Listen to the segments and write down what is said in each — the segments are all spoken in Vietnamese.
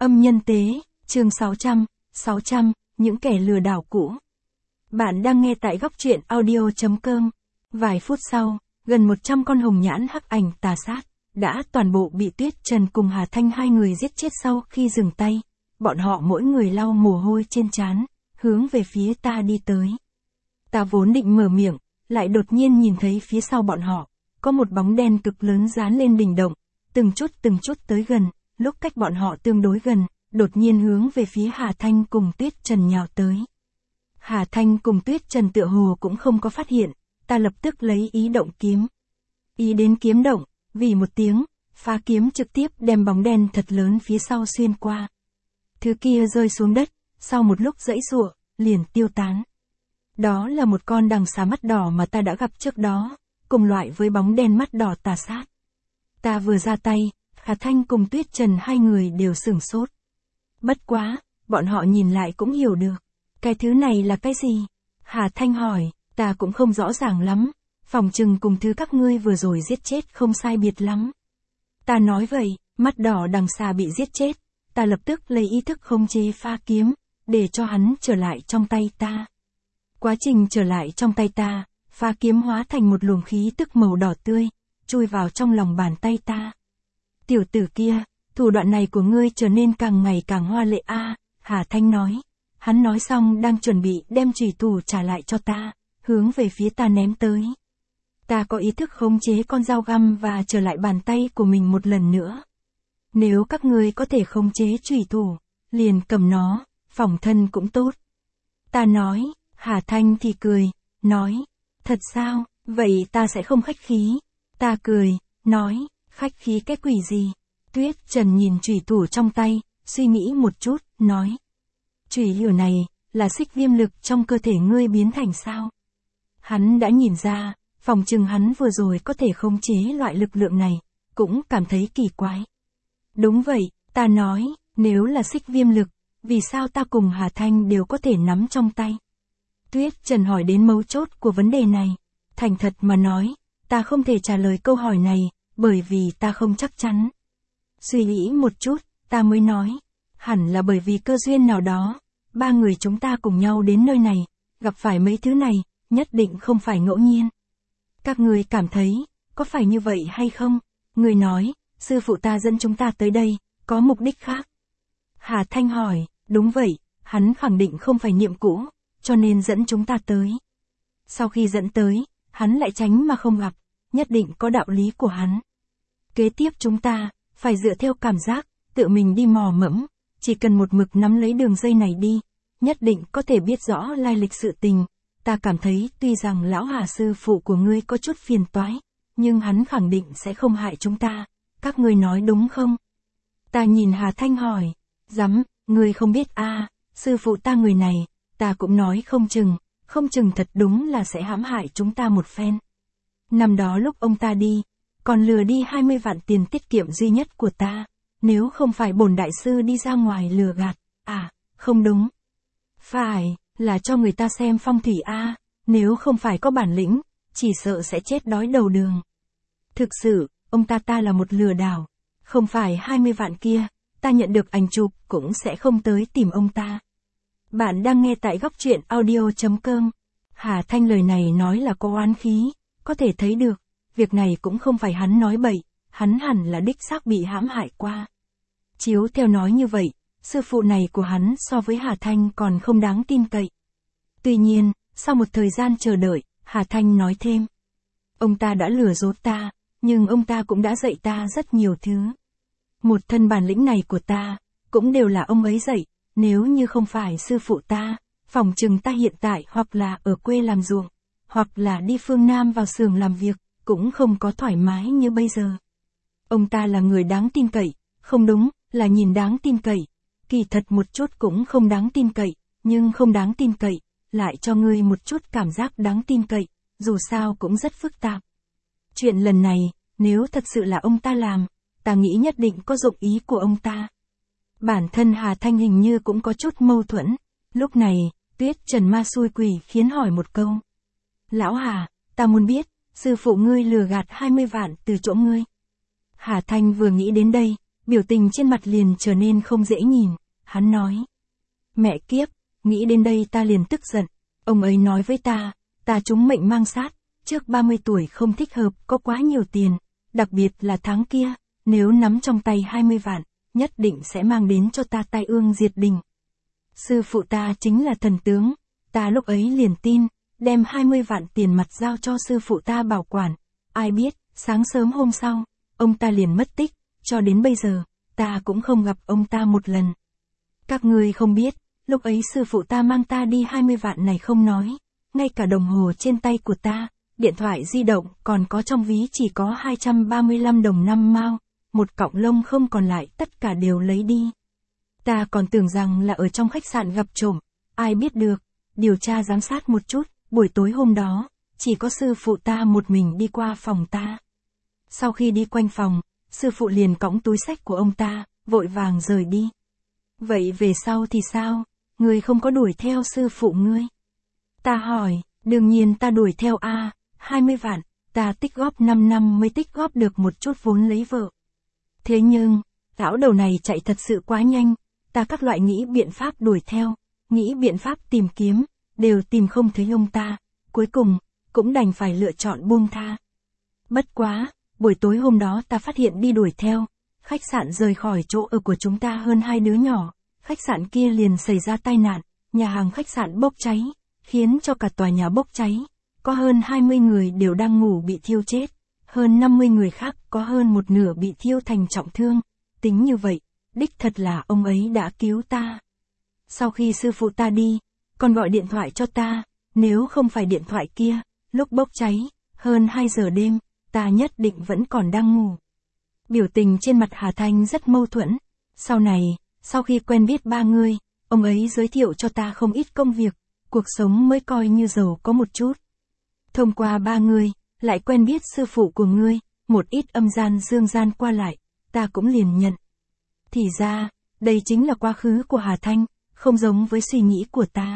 Âm nhân tế, chương 600, những kẻ lừa đảo cũ. Bạn đang nghe tại góc truyện audio.com. Vài phút sau, gần 100 con hồng nhãn hắc ảnh tà sát, đã toàn bộ bị Tuyết Trần cùng Hà Thanh hai người giết chết sau khi dừng tay. Bọn họ mỗi người lau mồ hôi trên trán, hướng về phía ta đi tới. Ta vốn định mở miệng, lại đột nhiên nhìn thấy phía sau bọn họ, có một bóng đen cực lớn dán lên đỉnh động, từng chút tới gần, lúc cách bọn họ tương đối gần, đột nhiên hướng về phía Hà Thanh cùng Tuyết Trần nhào tới. Hà Thanh cùng Tuyết Trần tựa hồ cũng không có phát hiện, ta lập tức lấy ý động kiếm. Ý đến kiếm động, vì một tiếng, phá kiếm trực tiếp đem bóng đen thật lớn phía sau xuyên qua. Thứ kia rơi xuống đất, sau một lúc giãy giụa, liền tiêu tán. Đó là một con đằng xà mắt đỏ mà ta đã gặp trước đó, cùng loại với bóng đen mắt đỏ tà sát. Ta vừa ra tay, Hà Thanh cùng Tuyết Trần hai người đều sửng sốt. Bất quá, bọn họ nhìn lại cũng hiểu được. Cái thứ này là cái gì? Hà Thanh hỏi, ta cũng không rõ ràng lắm, phòng chừng cùng thứ các ngươi vừa rồi giết chết không sai biệt lắm. Ta nói vậy, mắt đỏ đằng xà bị giết chết, ta lập tức lấy ý thức khống chế pha kiếm, để cho hắn trở lại trong tay ta. Quá trình trở lại trong tay ta, pha kiếm hóa thành một luồng khí tức màu đỏ tươi, chui vào trong lòng bàn tay ta. Tiểu tử kia, thủ đoạn này của ngươi trở nên càng ngày càng hoa lệ a, Hà Thanh nói. Hắn nói xong đang chuẩn bị đem chùy thủ trả lại cho ta, hướng về phía ta ném tới. Ta có ý thức khống chế con dao găm và trở lại bàn tay của mình một lần nữa. Nếu các ngươi có thể khống chế chùy thủ, liền cầm nó, phòng thân cũng tốt. Ta nói, Hà Thanh thì cười, nói, thật sao, vậy ta sẽ không khách khí. Ta cười, nói, khách khí cái quỷ gì? Tuyết Trần nhìn chùy thủ trong tay, suy nghĩ một chút, nói. Chùy lửa này, là xích viêm lực trong cơ thể ngươi biến thành sao? Hắn đã nhìn ra, phòng chừng hắn vừa rồi có thể khống chế loại lực lượng này, cũng cảm thấy kỳ quái. Đúng vậy, ta nói, nếu là xích viêm lực, vì sao ta cùng Hà Thanh đều có thể nắm trong tay? Tuyết Trần hỏi đến mấu chốt của vấn đề này. Thành thật mà nói, ta không thể trả lời câu hỏi này, bởi vì ta không chắc chắn. Suy nghĩ một chút, ta mới nói, hẳn là bởi vì cơ duyên nào đó, ba người chúng ta cùng nhau đến nơi này, gặp phải mấy thứ này, nhất định không phải ngẫu nhiên. Các người cảm thấy, có phải như vậy hay không? Người nói, sư phụ ta dẫn chúng ta tới đây, có mục đích khác. Hà Thanh hỏi, đúng vậy, hắn khẳng định không phải niệm cũ, cho nên dẫn chúng ta tới. Sau khi dẫn tới, hắn lại tránh mà không gặp, nhất định có đạo lý của hắn. Kế tiếp chúng ta, phải dựa theo cảm giác, tự mình đi mò mẫm, chỉ cần một mực nắm lấy đường dây này đi, nhất định có thể biết rõ lai lịch sự tình. Ta cảm thấy tuy rằng lão Hà sư phụ của ngươi có chút phiền toái, nhưng hắn khẳng định sẽ không hại chúng ta, các ngươi nói đúng không? Ta nhìn Hà Thanh hỏi, dám, ngươi không biết a, sư phụ ta người này, ta cũng nói không chừng thật đúng là sẽ hãm hại chúng ta một phen. Năm đó lúc ông ta đi, còn lừa đi 20 vạn tiền tiết kiệm duy nhất của ta, nếu không phải bổn đại sư đi ra ngoài lừa gạt, không đúng. Phải, là cho người ta xem phong thủy a, nếu không phải có bản lĩnh, chỉ sợ sẽ chết đói đầu đường. Thực sự, ông ta là một lừa đảo, không phải 20 vạn kia, ta nhận được ảnh chụp cũng sẽ không tới tìm ông ta. Bạn đang nghe tại góc truyện audio.com. Hà Thanh lời này nói là có oán khí, có thể thấy được, việc này cũng không phải hắn nói bậy, hắn hẳn là đích xác bị hãm hại qua. Chiếu theo nói như vậy, sư phụ này của hắn so với Hà Thanh còn không đáng tin cậy. Tuy nhiên, sau một thời gian chờ đợi, Hà Thanh nói thêm. Ông ta đã lừa dối ta, nhưng ông ta cũng đã dạy ta rất nhiều thứ. Một thân bản lĩnh này của ta, cũng đều là ông ấy dạy, nếu như không phải sư phụ ta, phòng chừng ta hiện tại hoặc là ở quê làm ruộng, hoặc là đi phương Nam vào xưởng làm việc, cũng không có thoải mái như bây giờ. Ông ta là người đáng tin cậy, không đúng, là nhìn đáng tin cậy. Kỳ thật một chút cũng không đáng tin cậy, nhưng không đáng tin cậy, lại cho ngươi một chút cảm giác đáng tin cậy, dù sao cũng rất phức tạp. Chuyện lần này, nếu thật sự là ông ta làm, ta nghĩ nhất định có dụng ý của ông ta. Bản thân Hà Thanh hình như cũng có chút mâu thuẫn. Lúc này, Tuyết Trần ma xui quỷ khiến hỏi một câu. Lão Hà, ta muốn biết, sư phụ ngươi lừa gạt 20 vạn từ chỗ ngươi. Hà Thanh vừa nghĩ đến đây, Biểu tình trên mặt liền trở nên không dễ nhìn, hắn nói. Mẹ kiếp, nghĩ đến đây ta liền tức giận, ông ấy nói với ta trúng mệnh mang sát, trước 30 tuổi không thích hợp, có quá nhiều tiền, đặc biệt là tháng kia, nếu nắm trong tay 20 vạn, nhất định sẽ mang đến cho ta tai ương diệt đình. Sư phụ ta chính là thần tướng, ta lúc ấy liền tin, đem 20 vạn tiền mặt giao cho sư phụ ta bảo quản, ai biết, sáng sớm hôm sau, ông ta liền mất tích, cho đến bây giờ, ta cũng không gặp ông ta một lần. Các ngươi không biết, lúc ấy sư phụ ta mang ta đi 20 vạn này không nói, ngay cả đồng hồ trên tay của ta, điện thoại di động còn có trong ví chỉ có 235 đồng 5 mao, một cọng lông không còn lại, tất cả đều lấy đi. Ta còn tưởng rằng là ở trong khách sạn gặp trộm, ai biết được, điều tra giám sát một chút, buổi tối hôm đó, chỉ có sư phụ ta một mình đi qua phòng ta. Sau khi đi quanh phòng, sư phụ liền cõng túi xách của ông ta, vội vàng rời đi. Vậy về sau thì sao, ngươi không có đuổi theo sư phụ ngươi? Ta hỏi, đương nhiên ta đuổi theo 20 vạn, ta tích góp 5 năm mới tích góp được một chút vốn lấy vợ. Thế nhưng, lão đầu này chạy thật sự quá nhanh, ta các loại nghĩ biện pháp đuổi theo, nghĩ biện pháp tìm kiếm, đều tìm không thấy ông ta, cuối cùng, cũng đành phải lựa chọn buông tha. Bất quá, buổi tối hôm đó ta phát hiện đi đuổi theo, khách sạn rời khỏi chỗ ở của chúng ta hơn 2 đứa nhỏ, khách sạn kia liền xảy ra tai nạn, nhà hàng khách sạn bốc cháy, khiến cho cả tòa nhà bốc cháy, có hơn 20 người đều đang ngủ bị thiêu chết, hơn 50 người khác có hơn một nửa bị thiêu thành trọng thương, tính như vậy, đích thật là ông ấy đã cứu ta. Sau khi sư phụ ta đi, còn gọi điện thoại cho ta, nếu không phải điện thoại kia, lúc bốc cháy, hơn 2 giờ đêm, ta nhất định vẫn còn đang ngủ. Biểu tình trên mặt Hà Thanh rất mâu thuẫn. Sau này, sau khi quen biết ba người, ông ấy giới thiệu cho ta không ít công việc, cuộc sống mới coi như giàu có một chút. Thông qua ba người, lại quen biết sư phụ của ngươi, một ít âm gian dương gian qua lại, ta cũng liền nhận. Thì ra, đây chính là quá khứ của Hà Thanh, không giống với suy nghĩ của ta.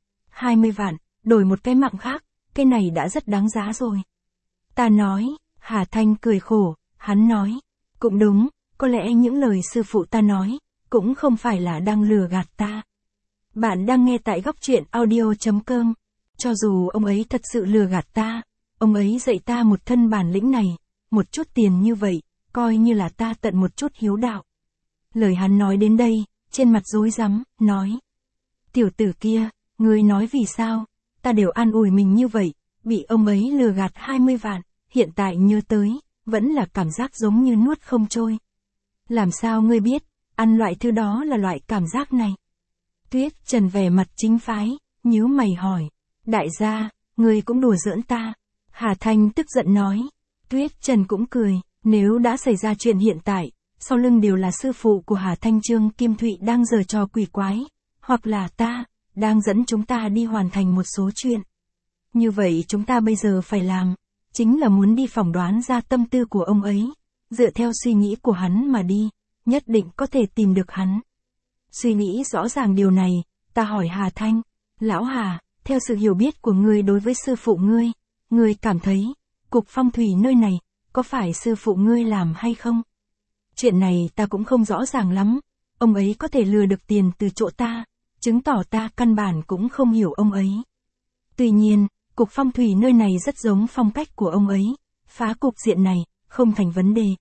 20 vạn, đổi một cái mạng khác, cái này đã rất đáng giá rồi. Ta nói, Hà Thanh cười khổ, hắn nói, cũng đúng, có lẽ những lời sư phụ ta nói, cũng không phải là đang lừa gạt ta. Bạn đang nghe tại góc truyện audio.com. Cho dù ông ấy thật sự lừa gạt ta, ông ấy dạy ta một thân bản lĩnh này, một chút tiền như vậy, coi như là ta tận một chút hiếu đạo. Lời hắn nói đến đây, trên mặt rối rắm, nói. Tiểu tử kia, ngươi nói vì sao, ta đều an ủi mình như vậy, bị ông ấy lừa gạt 20 vạn, hiện tại nhớ tới, vẫn là cảm giác giống như nuốt không trôi. Làm sao ngươi biết, ăn loại thứ đó là loại cảm giác này? Tuyết Trần vẻ mặt chính phái, nhíu mày hỏi. Đại gia, ngươi cũng đùa giỡn ta. Hà Thanh tức giận nói. Tuyết Trần cũng cười, nếu đã xảy ra chuyện hiện tại, sau lưng đều là sư phụ của Hà Thanh Trương Kim Thụy đang giở trò quỷ quái, hoặc là ta, đang dẫn chúng ta đi hoàn thành một số chuyện. Như vậy chúng ta bây giờ phải làm, chính là muốn đi phỏng đoán ra tâm tư của ông ấy, dựa theo suy nghĩ của hắn mà đi, nhất định có thể tìm được hắn. Suy nghĩ rõ ràng điều này, ta hỏi Hà Thanh, lão Hà, theo sự hiểu biết của ngươi đối với sư phụ ngươi cảm thấy, cục phong thủy nơi này, có phải sư phụ ngươi làm hay không? Chuyện này ta cũng không rõ ràng lắm, ông ấy có thể lừa được tiền từ chỗ ta, chứng tỏ ta căn bản cũng không hiểu ông ấy. Tuy nhiên, cục phong thủy nơi này rất giống phong cách của ông ấy, phá cục diện này, không thành vấn đề.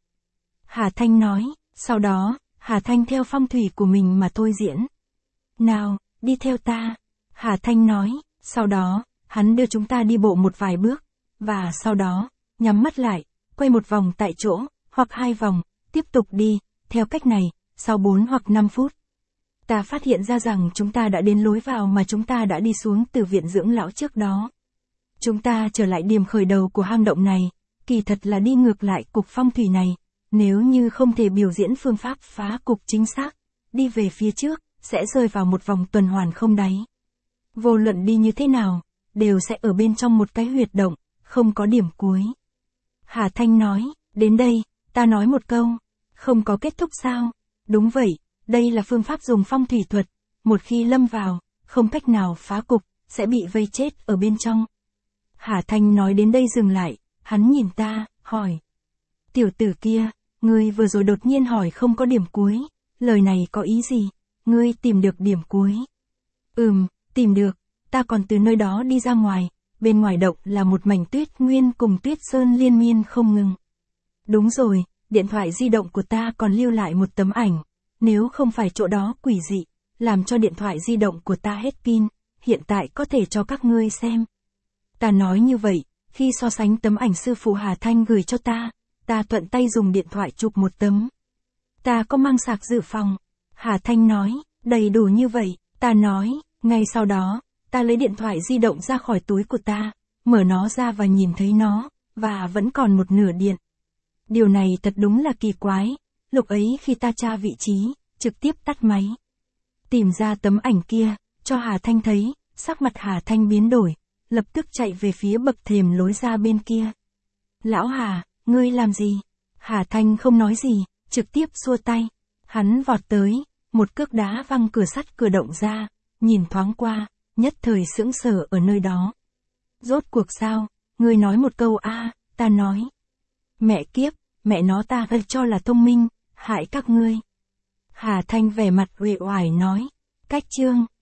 Hà Thanh nói, sau đó, Hà Thanh theo phong thủy của mình mà thôi diễn. Nào, đi theo ta. Hà Thanh nói, sau đó, hắn đưa chúng ta đi bộ một vài bước, và sau đó, nhắm mắt lại, quay một vòng tại chỗ, hoặc 2 vòng, tiếp tục đi, theo cách này, sau 4 hoặc 5 phút. Ta phát hiện ra rằng chúng ta đã đến lối vào mà chúng ta đã đi xuống từ viện dưỡng lão trước đó. Chúng ta trở lại điểm khởi đầu của hang động này, kỳ thật là đi ngược lại cục phong thủy này, nếu như không thể biểu diễn phương pháp phá cục chính xác, đi về phía trước, sẽ rơi vào một vòng tuần hoàn không đáy. Vô luận đi như thế nào, đều sẽ ở bên trong một cái huyệt động, không có điểm cuối. Hà Thanh nói, đến đây, ta nói một câu, không có kết thúc sao? Đúng vậy, đây là phương pháp dùng phong thủy thuật, một khi lâm vào, không cách nào phá cục, sẽ bị vây chết ở bên trong. Hà Thanh nói đến đây dừng lại, hắn nhìn ta, hỏi. Tiểu tử kia, Ngươi vừa rồi đột nhiên hỏi không có điểm cuối, lời này có ý gì? Ngươi tìm được điểm cuối. Tìm được, ta còn từ nơi đó đi ra ngoài, bên ngoài động là một mảnh tuyết nguyên cùng tuyết sơn liên miên không ngừng. Đúng rồi, điện thoại di động của ta còn lưu lại một tấm ảnh, nếu không phải chỗ đó quỷ dị, làm cho điện thoại di động của ta hết pin, hiện tại có thể cho các ngươi xem. Ta nói như vậy, khi so sánh tấm ảnh sư phụ Hà Thanh gửi cho ta thuận tay dùng điện thoại chụp một tấm. Ta có mang sạc dự phòng. Hà Thanh nói, đầy đủ như vậy, ta nói, ngay sau đó, ta lấy điện thoại di động ra khỏi túi của ta, mở nó ra và nhìn thấy nó, và vẫn còn một nửa điện. Điều này thật đúng là kỳ quái, lúc ấy khi ta tra vị trí, trực tiếp tắt máy. Tìm ra tấm ảnh kia, cho Hà Thanh thấy, sắc mặt Hà Thanh biến đổi, lập tức chạy về phía bậc thềm lối ra bên kia. Lão Hà, ngươi làm gì? Hà Thanh không nói gì, trực tiếp xua tay. Hắn vọt tới, một cước đá văng cửa sắt cửa động ra, nhìn thoáng qua, nhất thời sững sờ ở nơi đó. Rốt cuộc sao? Ngươi nói một câu ta nói. Mẹ kiếp, mẹ nó ta cho là thông minh, hại các ngươi. Hà Thanh vẻ mặt uể oải nói, cách chương.